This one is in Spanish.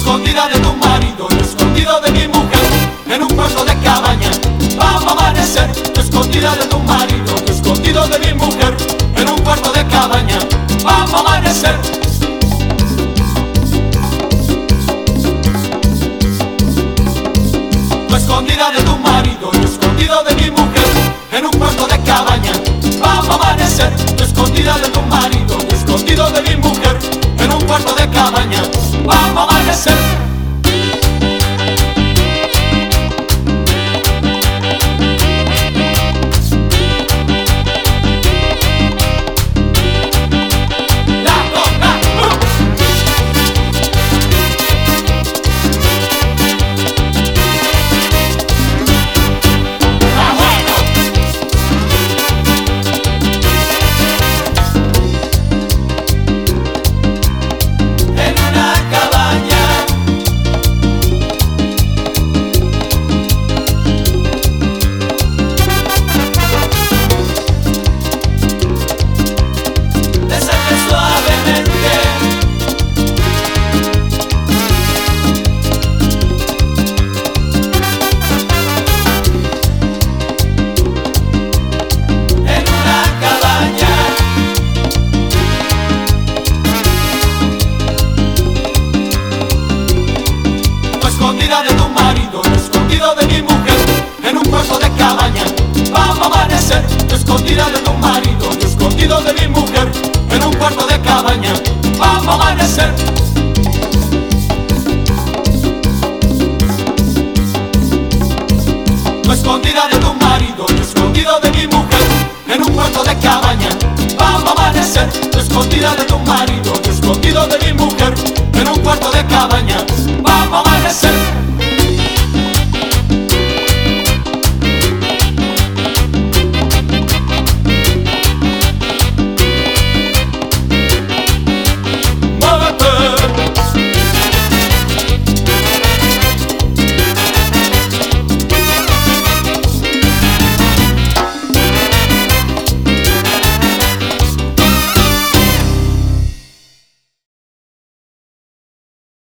escondida de tu marido, yo escondido de mi mujer, en un cuarto de cabaña. Vamos a amanecer, yo escondida de tu marido, yo escondido de mi mujer, en un cuarto de cabaña. Vamos a amanecer. Tú escondida de tu marido, yo escondido de mi mujer, en un cuarto de cabaña. Vamos a amanecer, yo escondida de tu marido, yo escondido de mi mujer, en un cuarto de cabaña. Vamos a amanecer. Escondida de tu marido, yo escondido de mi mujer, en un cuarto de cabaña. Vamos a amanecer, yo escondida de tu marido, yo escondido de mi mujer, en un cuarto de cabaña. Vamos a amanecer. Tú escondida de tu marido, yo escondido de mi mujer, en un cuarto de cabaña. Vamos a amanecer, tú escondida de tu marido, yo escondido de mi mujer, en un cuarto de cabaña. Vamos a amanecer.